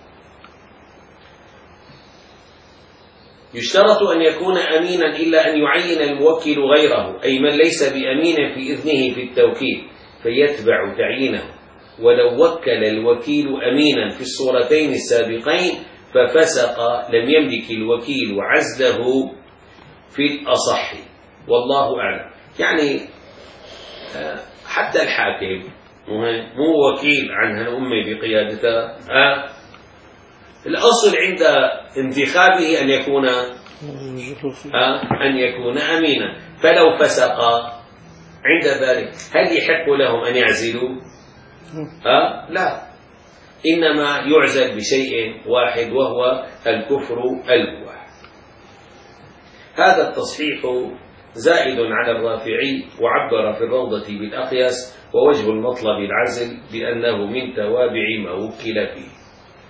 يشترط أن يكون أمينا إلا أن يعين الموكل غيره، أي من ليس بأمين في إذنه في التوكيل فيتبع تعيينه. ولو وكل الوكيل أمينا في الصورتين السابقين ففسق لم يملك الوكيل عزله في الأصح، والله أعلم. يعني حتى الحاكم مو وكيل عن هالأمة بقيادته، أه الأصل عند انتخابه أن يكون أه أن يكون أمينا، فلو فسق عند ذلك هل يحق لهم أن يعزلوا؟ أه لا، إنما يعزل بشيء واحد وهو الكفر البواح. هذا التصحيح زائد على الرافعي، وعبر في الروضة بالأقيس ووجه المطلب العزل بأنه من توابع ما وكل فيه.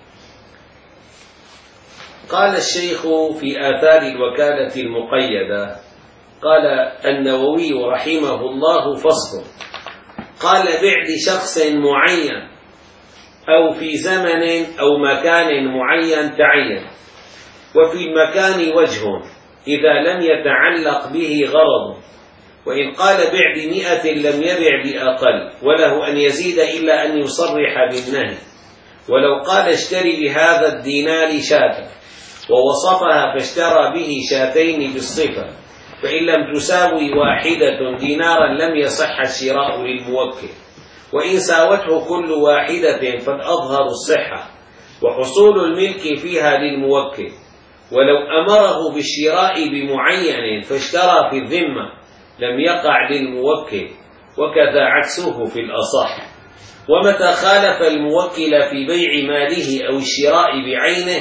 قال الشيخ في آثار الوكالة المقيدة، قال النووي رحمه الله: فصل. قال: بع لشخص معين أو في زمن أو مكان معين تعين، وفي المكان وجه إذا لم يتعلق به غرض. وإن قال بع بمئة لم يبع بأقل، وله أن يزيد إلا أن يصرح بالنهي. ولو قال اشتري بهذا الدينار شاة ووصفها فاشترى به شاتين بالصفة، فإن لم تساوي واحدة دينارا لم يصح الشراء للموكل، وإن ساوته كل واحدة فالأظهر الصحة وحصول الملك فيها للموكل. ولو أمره بالشراء بمعين فاشترى في الذمة لم يقع للموكل، وكذا عكسه في الأصح. ومتى خالف الموكل في بيع ماله أو الشراء بعينه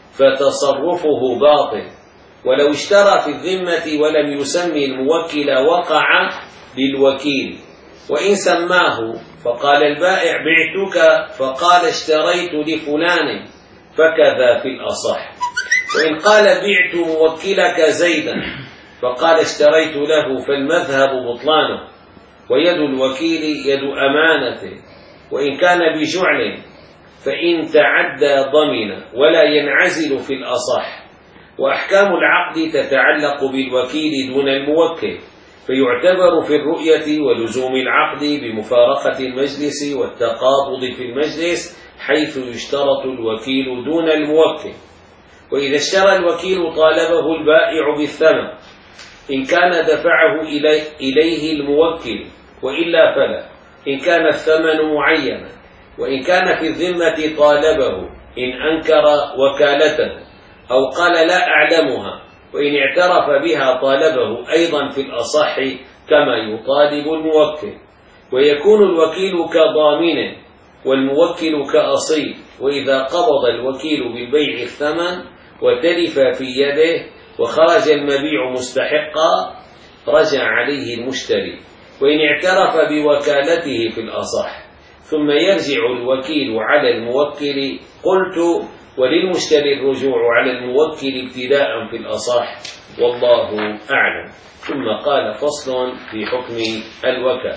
فتصرفه باطل. ولو اشترى في الذمة ولم يسمي الموكل وقع للوكيل، وإن سماه فقال البائع بعتك فقال اشتريت لفلان فكذا في الأصح. وإن قال بعت موكلك زيدا فقال اشتريت له فالمذهب بطلانه، ويد الوكيل يد أمانة، وإن كان بجعل فإن تعدى ضمن ولا ينعزل في الأصح. وأحكام العقد تتعلق بالوكيل دون الموكل، فيعتبر في الرؤية ولزوم العقد بمفارقة المجلس والتقابض في المجلس حيث يشترط الوكيل دون الموكل. وإذا اشترى الوكيل طالبه البائع بالثمن إن كان دفعه إليه الموكل، وإلا فلا إن كان الثمن معينا. وإن كان في الذمة طالبه إن أنكر وكالته أو قال لا أعلمها، وإن اعترف بها طالبه أيضا في الأصح كما يطالب الموكل. ويكون الوكيل كضامن والموكل كأصيل. وإذا قبض الوكيل بالبيع الثمن وتلف في يده وخرج المبيع مستحقا رجع عليه المشتري، وإن اعترف بوكالته في الأصح ثم يرجع الوكيل على الموكل قلت وللمشتري الرجوع على الموكل ابتداء في الأصح والله أعلم. ثم قال فصل في حكم الوكالة.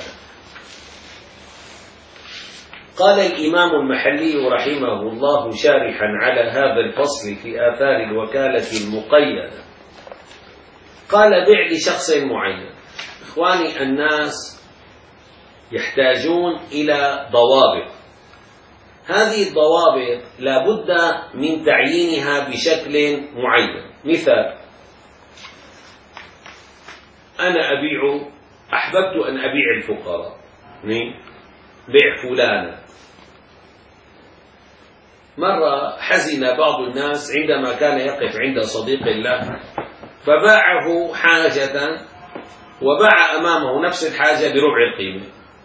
قال الإمام المحلي رحمه الله شارحا على هذا الفصل في آثار الوكالة المقيدة، قال بع لشخص معين. إخواني الناس يحتاجون إلى ضوابط، هذه الضوابط لا بد من تعيينها بشكل معين. مثال، أنا أبيع، أحببت أن أبيع الفقراء، بيع فلانا. مرة حزن بعض الناس عندما كان يقف عند صديق له فباعه حاجة وباع أمامه نفس الحاجة بربع القيمة،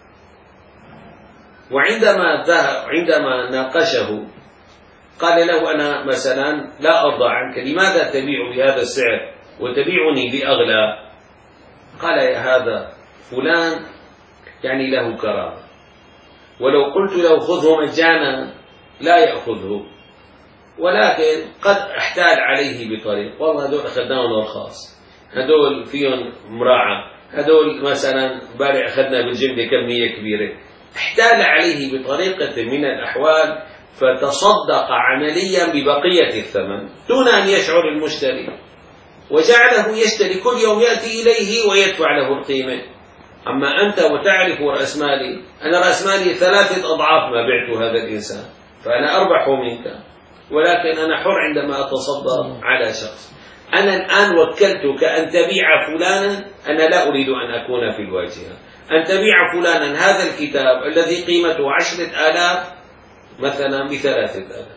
وعندما ذهب عندما ناقشه قال له أنا مثلا لا أرضى عنك، لماذا تبيع بهذا السعر وتبيعني بأغلى؟ قال يا هذا فلان يعني له كرامة، ولو قلت له خذه مجانا لا يأخذه، ولكن قد احتال عليه بطريق، والله هذول أخذناهم رخاص، هذول فيهم مراعاة، هذول مثلا بارع أخذنا بالجملة كمية كبيرة، احتال عليه بطريقة من الأحوال فتصدق عمليا ببقية الثمن دون أن يشعر المشتري، وجعله يشتري كل يوم يأتي إليه ويدفع له القيمة. أما أنت وتعرف رأس مالي، أنا رأس مالي ثلاثة أضعاف ما بعت هذا الإنسان، فأنا أربح منك، ولكن أنا حر عندما أتصدق على شخص. أنا الآن وكلتك أن تبيع فلانا، أنا لا أريد أن أكون في الواجهة، أن تبيع فلانا هذا الكتاب الذي قيمته عشرة آلاف مثلا بثلاثة آلاف،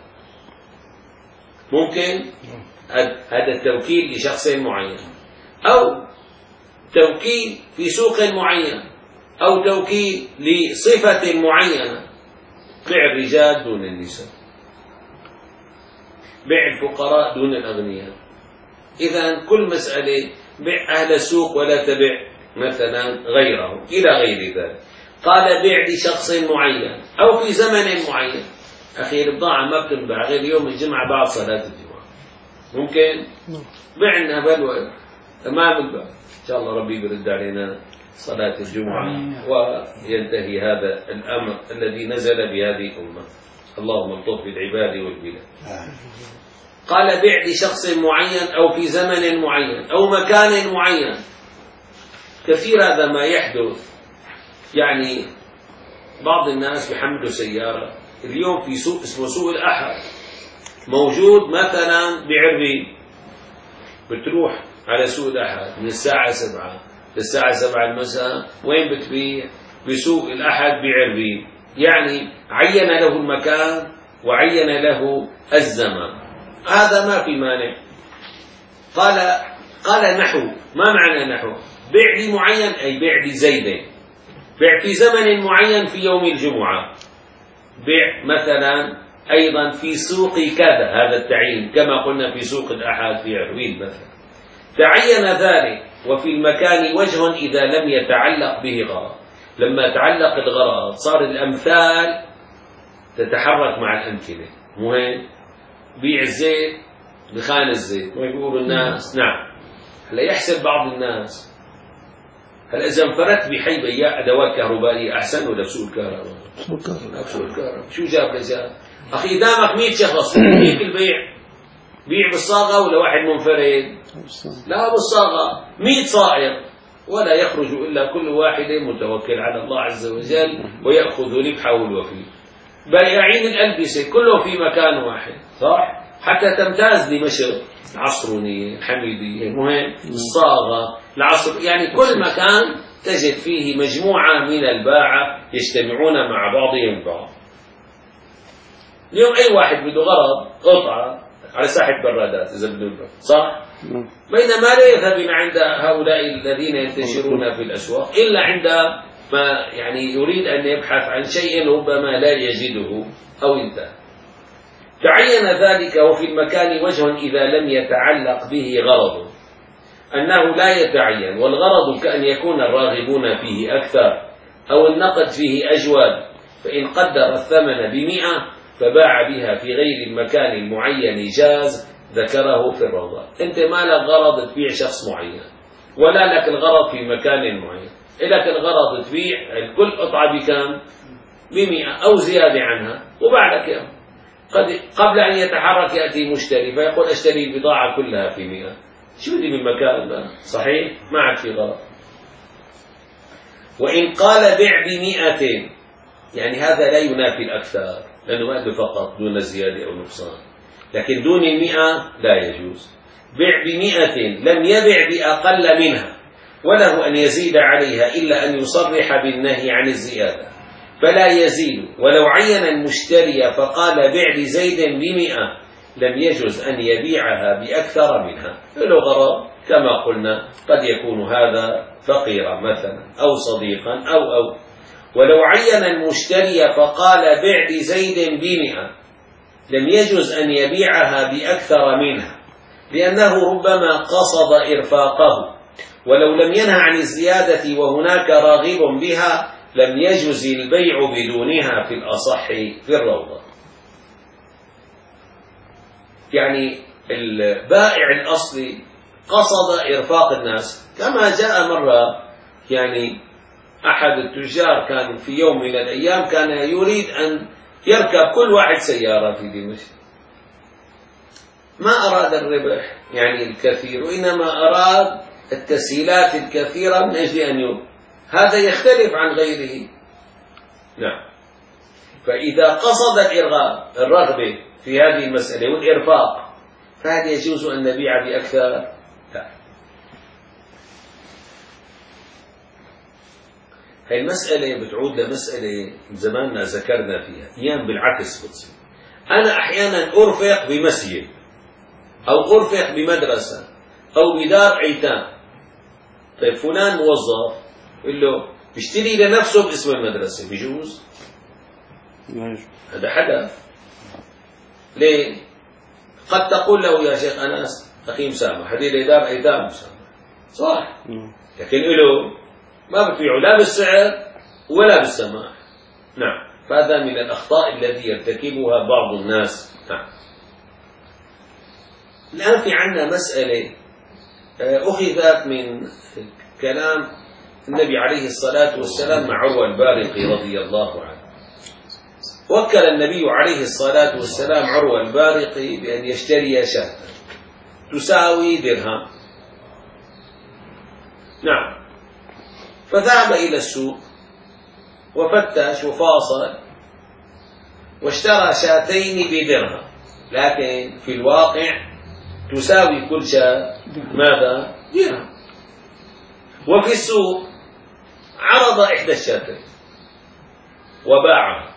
ممكن هذا التوكيل لشخص معين، أو توكيل في سوق معين، أو توكيل لصفة معينة، بيع الرجال دون النساء، بيع الفقراء دون الأغنياء. إذن كل مسألة بيع أهل السوق ولا تبع مثلا غيرهم إلى غير ذلك. قال بيع لشخص معين أو في زمن معين. أخي البضاعة ما بتنباع غير يوم الجمعة بعد صلاة الجمعة، ممكن بعنا بلوى تمام الباب، إن شاء الله ربي يرد علينا صلاة الجمعة وينتهي هذا الأمر الذي نزل بهذه الأمة. اللهم الطف بالعباد والبلاد. قال بيع لشخص معين أو في زمن معين أو مكان معين. كثير هذا ما يحدث، يعني بعض الناس بيحملوا سيارة اليوم في سوق اسمه سوق الأحد موجود مثلا بعربي، بتروح على سوق الأحد من الساعة سبعة للساعة سبعة المساء، وين بتبيع؟ بسوق الأحد بعربي، يعني عين له المكان وعين له الزمان، هذا ما في مانع. قال قال نحو، ما معنى نحو؟ بيع لي معين أي بيع لي زيدين، بيع في زمن معين في يوم الجمعة، بيع مثلا أيضا في سوق كذا، هذا التعيين كما قلنا في سوق الأحد في عرويل مثلا، تعين ذلك وفي المكان وجه إذا لم يتعلق به غرض. لما تعلق الغرض صار الأمثال تتحرك مع الأمثلة. مهم بيع الزيت بخان الزيت، ما يقولوا الناس نعم. هلا يحسب بعض الناس، هلا إذا انفردت بحي بياع أدوات كهربائية أحسن ولا بسوق الكهرباء؟ بسوق الكهرباء. شو جاب رجال؟ أخي قدامك مئة شخص، هيك البيع بيع بالصاغة ولا واحد منفرد؟ لا بالصاغة، مئة صائغ ولا يخرج إلا كل واحد متوكل على الله عز وجل ويأخذ ربحه الوفي. بائعين الألبسة كلهم في مكان واحد، صح؟ حتى تمتاز دمشق العصرونية الحميدية، المهم الصاغة العصر، يعني كل مكان تجد فيه مجموعة من الباعة يجتمعون مع بعضهم البعض. اليوم أي واحد بده غرض قطعة على ساحة برادات إذا بده، صح؟ بينما لا يذهب من عند هؤلاء الذين ينتشرون في الأسواق إلا عندما يعني يريد أن يبحث عن شيء ربما لا يجده أو انتهى. تعين ذلك وفي المكان وجه إذا لم يتعلق به غرض، أنه لا يتعين، والغرض كأن يكون الراغبون فيه أكثر أو النقد فيه أجود، فإن قدر الثمن بمئة فباع بها في غير المكان المعين جاز، ذكره في الروضة. أنت ما لك غرض تبيع شخص معين، ولا لك الغرض في مكان معين، لك الغرض تبيع كل قطعة بكم؟ بمئة أو زيادة عنها، وبعدك يوم قد قبل أن يتحرك يأتي مشتري فيقول اشتري البضاعة كلها في مئة، شو بدي من مكان ده؟ صحيح ما عاد في غرض. وإن قال بع بمئة، يعني هذا لا ينافي الأكثر، لأنه ما له فقط دون زيادة أو نقصان، لكن دون المئة لا يجوز. بع بمئة لم يبع بأقل منها، وله أن يزيد عليها إلا أن يصرح بالنهي عن الزيادة، فلا يزيد. ولو عين المشتري فقال بع لزيد بمئة لم يجوز أن يبيعها بأكثر منها، له غرض كما قلنا، قد يكون هذا فقيرا مثلا أو صديقا أو أو ولو عين المشتري فقال بع لزيد بمئة لم يجوز أن يبيعها بأكثر منها، لأنه ربما قصد إرفاقه، ولو لم ينه عن الزيادة وهناك راغب بها لم يجوز البيع بدونها في الأصح في الروضة. يعني البائع الأصلي قصد إرفاق الناس، كما جاء مرة يعني أحد التجار كان في يوم من الأيام كان يريد أن يركب كل واحد سيارة في دمشق، ما أراد الربح يعني الكثير، وإنما أراد التسهيلات الكثيرة من أجل أن يوم. هذا يختلف عن غيره. نعم. فإذا قصد الإرغاب الرغبة في هذه المسألة والإرفاق فهل يجوز أن نبيع بأكثر؟ لا. هاي المسألة بتعود لمسألة زماننا ذكرنا فيها، أيام بالعكس بتصير. أنا أحيانا أرفق بمسجد أو أرفق بمدرسة أو بدار أيتام، طيب فلان موظف يقول له بيشتري لنفسه باسم المدرسة، بيجوز؟ هذا حدث. ليه؟ قد تقول له يا شيخ أنس أخي مسامح، هذه لدار أيتام مسامح، صح، لكن له ما بتبيعه لا بالسعر ولا بالسماح. نعم. فهذا من الأخطاء التي يرتكبها بعض الناس. نعم. الآن في عندنا مسألة أخذت من كلام النبي عليه الصلاة والسلام مع عروة البارقي رضي الله عنه. وكل النبي عليه الصلاة والسلام عروة البارقي بأن يشتري شاة تساوي درهم. نعم. فذهب إلى السوق وفتش وفاصل واشترى شاتين بدرهم، لكن في الواقع تساوي كل شاة ماذا؟ درهم. وفي السوق عرض إحدى الشاتين وباعها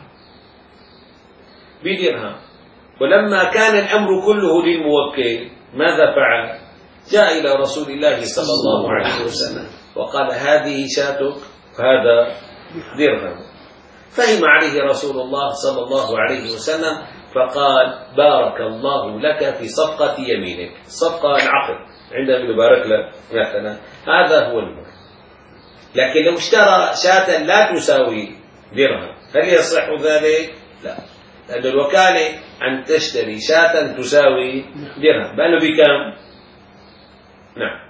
بدرهم، ولما كان الأمر كله للموكل ماذا فعل؟ جاء إلى رسول الله صلى الله عليه وسلم وقال هذه شاتك هذا درهم. فهم عليه رسول الله صلى الله عليه وسلم فقال بارك الله لك في صفقة يمينك. صفقة العقد عندما يبارك لك مثلا، هذا هو المر. لكن لو اشترى شاة لا تساوي درهم هل يصح ذلك؟ لا، لأن الوكالة أن تشتري شاة تساوي درهم، بأنه بكم؟ نعم.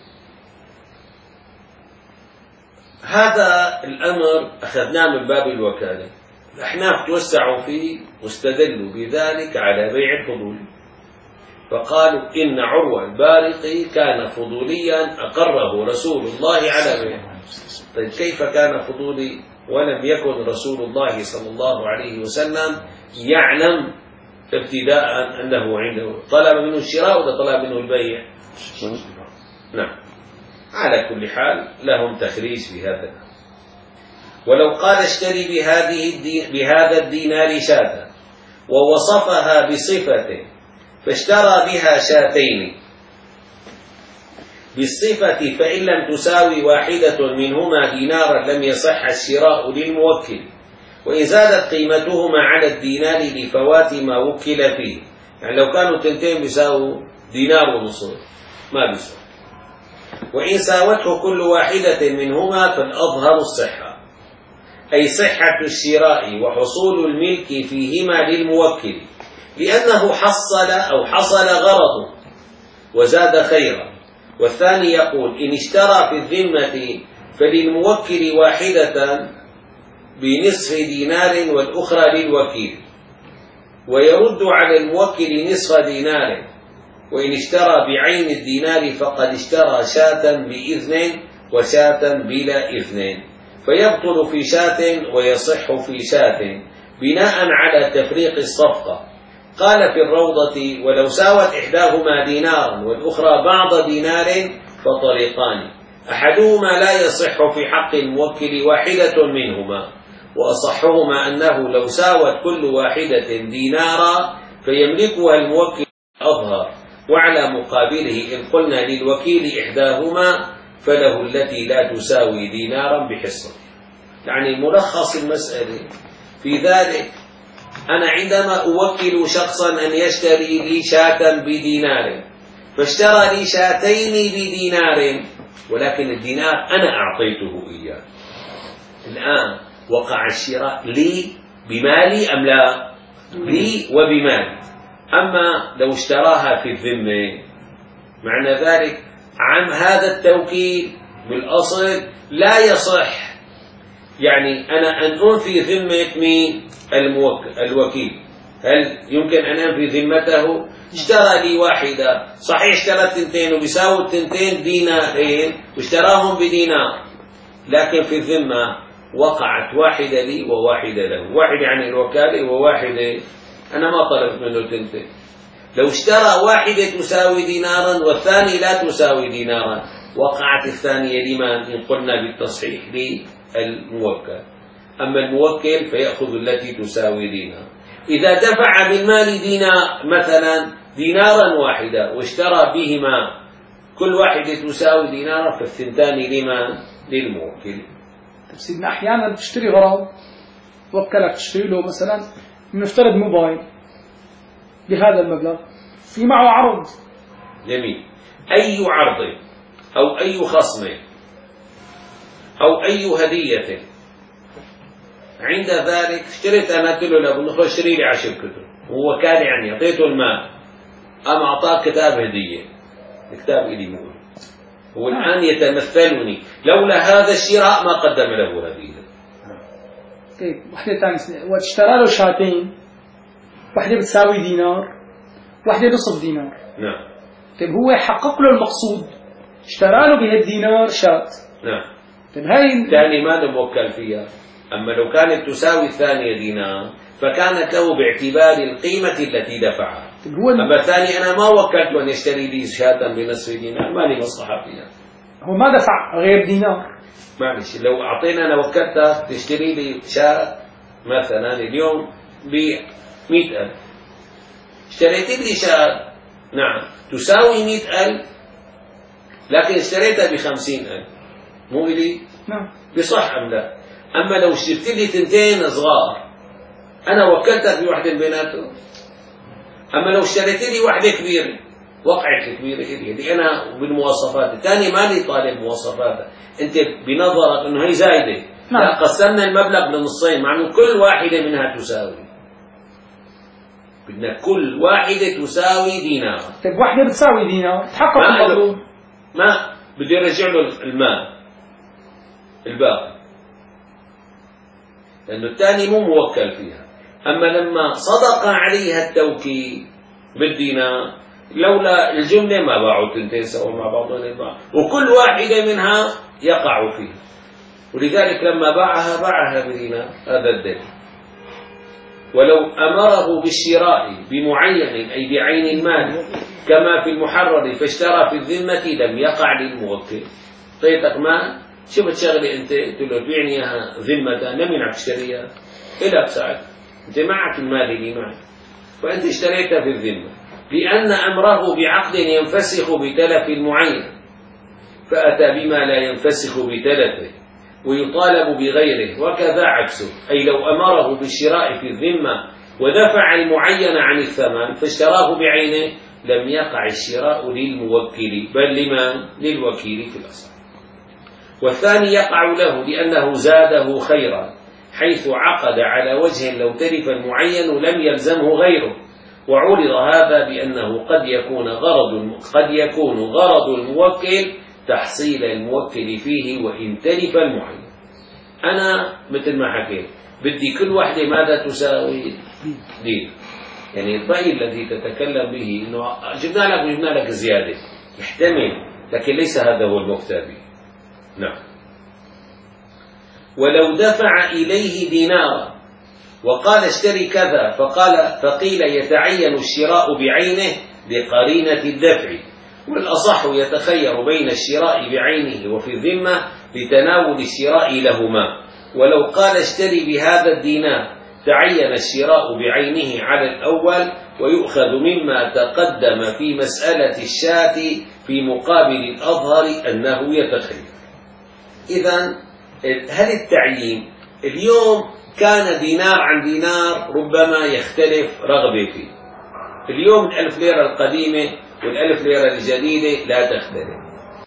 هذا الأمر أخذناه من باب الوكالة. الأحناف توسعوا فيه واستدلوا بذلك على بيع الفضول، فقالوا إن عروة البارقي كان فضوليا أقره رسول الله على بيعه. طيب كيف كان فضولي ولم يكن رسول الله صلى الله عليه وسلم يعلم ابتداء أنه عنده طلب منه الشراء ولا طلب منه البيع؟ نعم. على كل حال لهم تخريج في هذا. ولو قال اشتري بهذه الدي بهذا الدينار شاة ووصفها بصفة فاشترى بها شاتين بالصفة فإن لم تساوي واحدة منهما دينارا لم يصح الشراء للموكل، وإن زادت قيمتهما على الدينار لفوات ما وكل فيه. يعني لو كانوا تنتين بيساووا دينار ونصف ما بيساوي. وإن ساوته كل واحدة منهما فالأظهر الصحة، أي صحة الشراء وحصول الملك فيهما للموكل، لأنه حصل أو حصل غرضه وزاد خيرا. والثاني يقول إن اشترى في الذمة فللموكل واحدة بنصف دينار والأخرى للوكيل، ويرد على الموكل نصف دينار. وإن اشترى بعين الدينار فقد اشترى شاة بإذن وشاة بلا إذن، فيبطل في شاة ويصح في شاة بناء على تفريق الصفقة. قال في الروضة ولو ساوت إحداهما دينارا والأخرى بعض دينار فطريقان، أحدهما لا يصح في حق الموكل واحدة منهما، وأصحهما أنه لو ساوت كل واحدة دينارا فيملكها الموكل أظهر. وعلى مقابله إن قلنا للوكيل إحداهما فله التي لا تساوي دينارا بحصة. يعني ملخص المسألة في ذلك أنا عندما أوكل شخصا أن يشتري لي شاة بدينار، فاشترى لي شاتين بدينار، ولكن الدينار أنا أعطيته إياه. الآن وقع الشراء لي بمالي أم لا؟ لي وبمالي. أما لو اشتراها في الذمة معنى ذلك عن هذا التوكيل بالأصل لا يصح. يعني أنا أن أنفي ذمة مين؟ الوكيل. هل يمكن أن أنفي ذمته؟ اشترى لي واحدة، صحيح اشترى التنتين وبيساوي التنتين دينارين واشتراهم بدينار، لكن في الذمة وقعت واحدة لي وواحدة له، واحدة عن الوكالة وواحدة أنا ما طلبت منه تنتين. لو اشترى واحدة تساوي دينارا والثاني لا تساوي دينارا وقعت الثانية لمن؟ إن قلنا بالتصحيح للموكل. أما الموكل فيأخذ التي تساوي دينار. إذا دفع بالمال دينار مثلا دينارا واحدة واشترى بهما كل واحدة تساوي دينارا فالثنتان لمن؟ للموكل. سيدنا أحيانا تشتري غرض، وكلك تشتري له مثلا نفترض موبايل بهذا المبلغ، في معه عرض. جميل. أي عرض أو أي خصم أو أي هدية عند ذلك اشتريت أنا قلت له لابد اشتري لي عشر كتب، هو كان يعني أعطيته المال أم أعطاه كتاب هدية، كتاب إلي مول، هو الآن يتمثلني، لولا هذا الشراء ما قدم له هدية. طيب وحدة ثانية، واشترى له شاتين، واحدة بتساوي دينار واحدة نصف دينار. نعم. طيب هو حقق له المقصود، اشترى له بهالدينار شات. نعم. طيب هاي الثاني ما موكل فيها. أما لو كانت تساوي الثانية دينار فكانت له باعتبار القيمة التي دفعها. طيب هو أما الثاني أنا ما وكلت أن يشتري لي شاة بنصف دينار، ما لي مصلحة فيها. هو ما دفع غير دينار. معلش لو أعطينا أنا وكلتها تشتري لي شاة مثلا اليوم ب مئة ألف، اشتريت لي شاة نعم تساوي مئة ألف لكن اشتريتها بخمسين ألف، مو إلي؟ نعم. بصح أم لا؟ أما لو اشتريت لي تنتين صغار أنا وكلتها في واحدة بيناتهم. أما لو اشتريت لي واحدة كبيرة وقعت كبيرة إلي دي أنا بالمواصفات، الثاني ما لي طالب مواصفاتها، أنت بنظرك إنه هي زايدة. نعم. لا، قسمنا المبلغ لنصين مع إنه كل واحدة منها تساوي، بدنا كل واحدة تساوي دينار. طيب واحدة بتساوي دينار تحقق المطلوب، ما بده يرجع له المال الباقي لأنه الثاني مو موكل فيها. أما لما صدق عليها التوكيل بالدينار لولا الجملة ما باعوا تنتين سوا مع بعضهم البعض، وكل واحدة منها يقع فيها، ولذلك لما باعها باعها بدينار. هذا الدليل. ولو أمره بالشراء بمعين أي بعين المال كما في المحرر فاشترى في الذمة لم يقع للموكل. طيبك مال شو بتشغلي أنت؟ قلت له بيعني إياها ذمة، لم ينعك تشتريها إلا بساعد أنت معك المال اللي معك، فأنت اشتريتها في الذمة لأن أمره بعقد ينفسخ بتلف المعين، فأتى بما لا ينفسخ بتلفه ويطالب بغيره، وكذا عكسه، أي لو أمره بالشراء في الذمة ودفع المعين عن الثمن فاشتراه بعينه لم يقع الشراء للموكل بل لمن؟ للوكيل في الأصل. والثاني يقع له لأنه زاده خيرا، حيث عقد على وجه لو تلف المعين لم يلزمه غيره، وعرض هذا بأنه قد يكون غرض قد يكون غرض الموكل تحصيل الموكل فيه وإن تلف المعين. أنا مثل ما حكيت بدي كل واحدة ماذا تساوي؟ دين. يعني الرأي الذي تتكلم به إنه جبنا لك وجبنا لك زيادة يحتمل، لكن ليس هذا هو المفتى به. نعم. ولو دفع إليه دينارا وقال اشتري كذا فقال فقيل يتعين الشراء بعينه لقرينة الدفع، والأصح يتخير بين الشراء بعينه وفي الذمة لتناول الشراء لهما. ولو قال اشتري بهذا الدينار تعين الشراء بعينه على الأول، ويؤخذ مما تقدم في مسألة الشاة في مقابل الأظهر أنه يتخير. إذن هل التعيين اليوم كان دينار عن دينار ربما يختلف رغبة فيه. اليوم الألف ليرة القديمة والألف ليرة الجديدة لا تختلف،